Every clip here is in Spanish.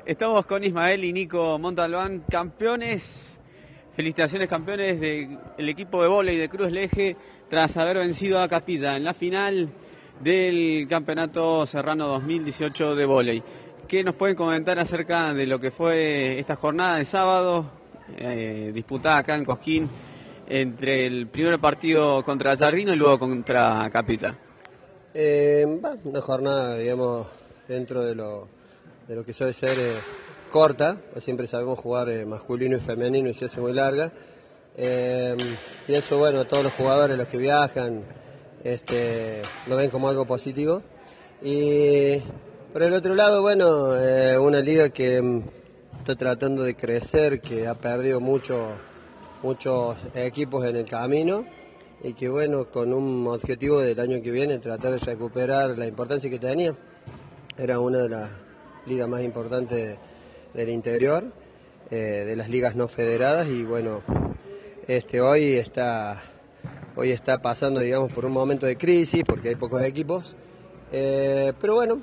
Estamos con Ismael y Nico Montalbán, campeones. Felicitaciones, campeones del equipo de vóley de Cruz del Eje tras haber vencido a Capilla en la final del Campeonato Serrano 2018 de vóley. ¿Qué nos pueden comentar acerca de lo que fue esta jornada de sábado disputada acá en Cosquín entre el primer partido contra Jardino y luego contra Capilla? Una jornada, digamos, dentro de lo que suele ser corta, pues siempre sabemos jugar masculino y femenino y se hace muy larga. Y eso, bueno, todos los jugadores, los que viajan, lo ven como algo positivo. Y por el otro lado, bueno, una liga que está tratando de crecer, que ha perdido muchos equipos en el camino y que, bueno, con un objetivo del año que viene, tratar de recuperar la importancia que tenía. Era una de las ligas más importantes del interior, de las ligas no federadas, y bueno, hoy está pasando, digamos, por un momento de crisis porque hay pocos equipos, pero bueno,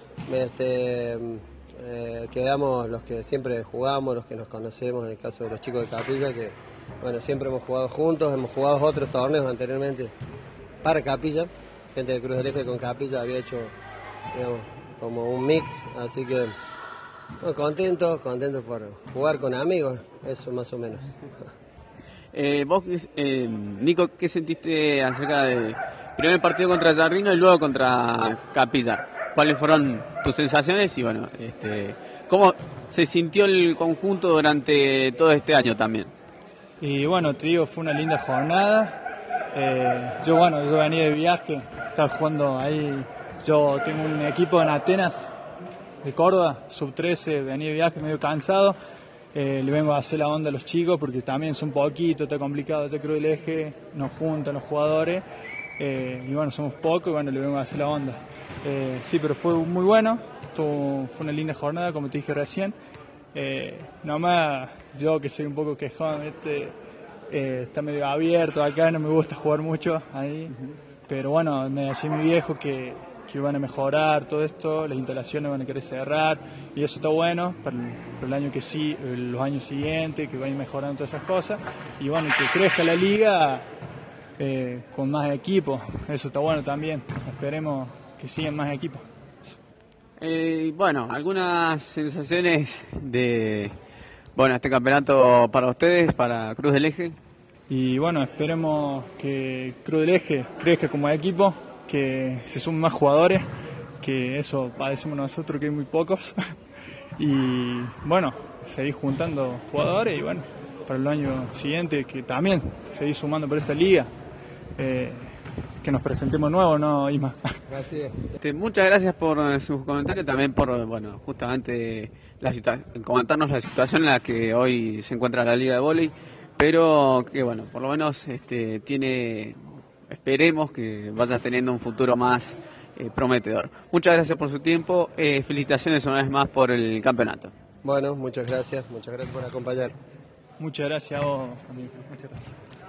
quedamos los que siempre jugamos, los que nos conocemos, en el caso de los chicos de Capilla, que bueno, siempre hemos jugado juntos, hemos jugado otros torneos anteriormente para Capilla, gente de Cruz del Eje con Capilla había hecho, digamos, como un mix, así que bueno, contento por jugar con amigos, eso más o menos. Vos, Nico, ¿qué sentiste acerca del primer partido contra Jardino y luego contra Capilla? ¿Cuáles fueron tus sensaciones y bueno, cómo se sintió el conjunto durante todo este año también? Y bueno, te digo, fue una linda jornada. Yo venía de viaje, estaba jugando ahí. Yo tengo un equipo en Atenas, de Córdoba, sub-13, venía de viaje medio cansado. Le vengo a hacer la onda a los chicos porque también es un poquito, está complicado de Cruz del Eje, nos juntan los jugadores. Y bueno, somos pocos y bueno, le vengo a hacer la onda. Sí, pero fue muy bueno, fue una linda jornada, como te dije recién. Nomás yo que soy un poco quejón, está medio abierto acá, no me gusta jugar mucho ahí. Pero bueno, me decía mi viejo que van a mejorar todo esto, las instalaciones van a querer cerrar y eso está bueno para el año que sí, los años siguientes, que vayan mejorando todas esas cosas y bueno, que crezca la liga con más equipos, eso está bueno también, esperemos que sigan más equipos. Bueno, algunas sensaciones de este campeonato para ustedes, para Cruz del Eje. Y bueno, esperemos que Cruz del Eje crezca como equipo, que se sumen más jugadores, que eso padecemos nosotros, que hay muy pocos. Y bueno, seguir juntando jugadores y bueno, para el año siguiente que también seguir sumando por esta liga, que nos presentemos nuevos, ¿no, Isma? Gracias. Muchas gracias por sus comentarios, también por justamente comentarnos la situación en la que hoy se encuentra la liga de vóley, pero que bueno, por lo menos esperemos que vaya teniendo un futuro más prometedor. Muchas gracias por su tiempo, felicitaciones una vez más por el campeonato. Bueno, muchas gracias por acompañar. Muchas gracias a vos, amigo. Muchas gracias.